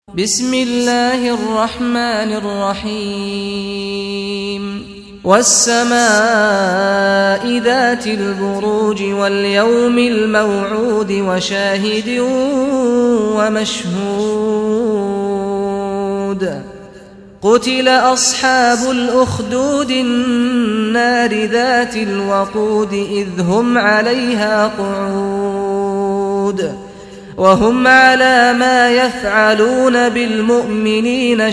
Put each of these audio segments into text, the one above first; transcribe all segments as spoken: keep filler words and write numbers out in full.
بسم الله الرحمن الرحيم والسماء ذات البروج واليوم الموعود وشاهد ومشهود قتل أصحاب الأخدود النار ذات الوقود إذ هم عليها قعود وهم على ما يفعلون بالمؤمنين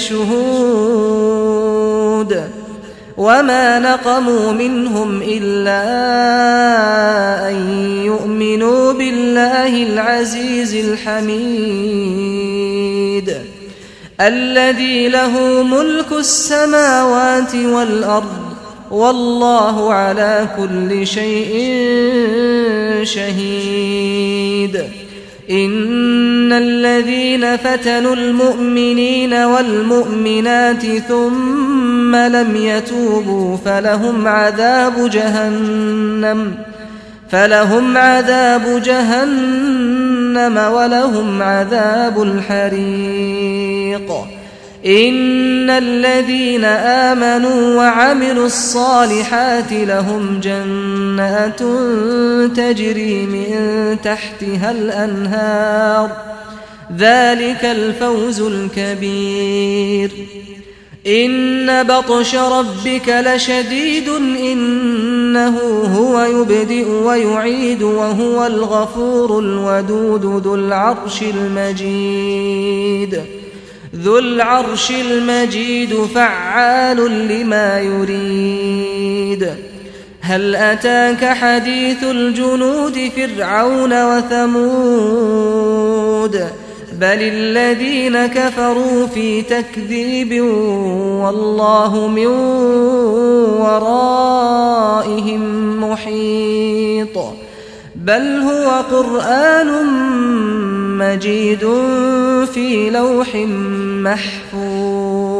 شهود وما نقموا منهم إلا أن يؤمنوا بالله العزيز الحميد الذي له ملك السماوات والأرض والله على كل شيء شهيد إن الذين فتنوا المؤمنين والمؤمنات ثم لم يتوبوا فلهم عذاب جهنم فلهم عذاب جهنم ولهم عذاب الحريق إن الذين آمنوا وعملوا الصالحات لهم جنات تجري من تحتها الأنهار ذلك الفوز الكبير إن بطش ربك لشديد إنه هو يبدئ ويعيد وهو الغفور الودود ذو العرش المجيد ذو العرش المجيد فعال لما يريد هل أتاك حديث الجنود فرعون وثمود بل الذين كفروا في تكذيب والله من ورائهم محيط بل هو قرآن مجيد في لوح محفوظ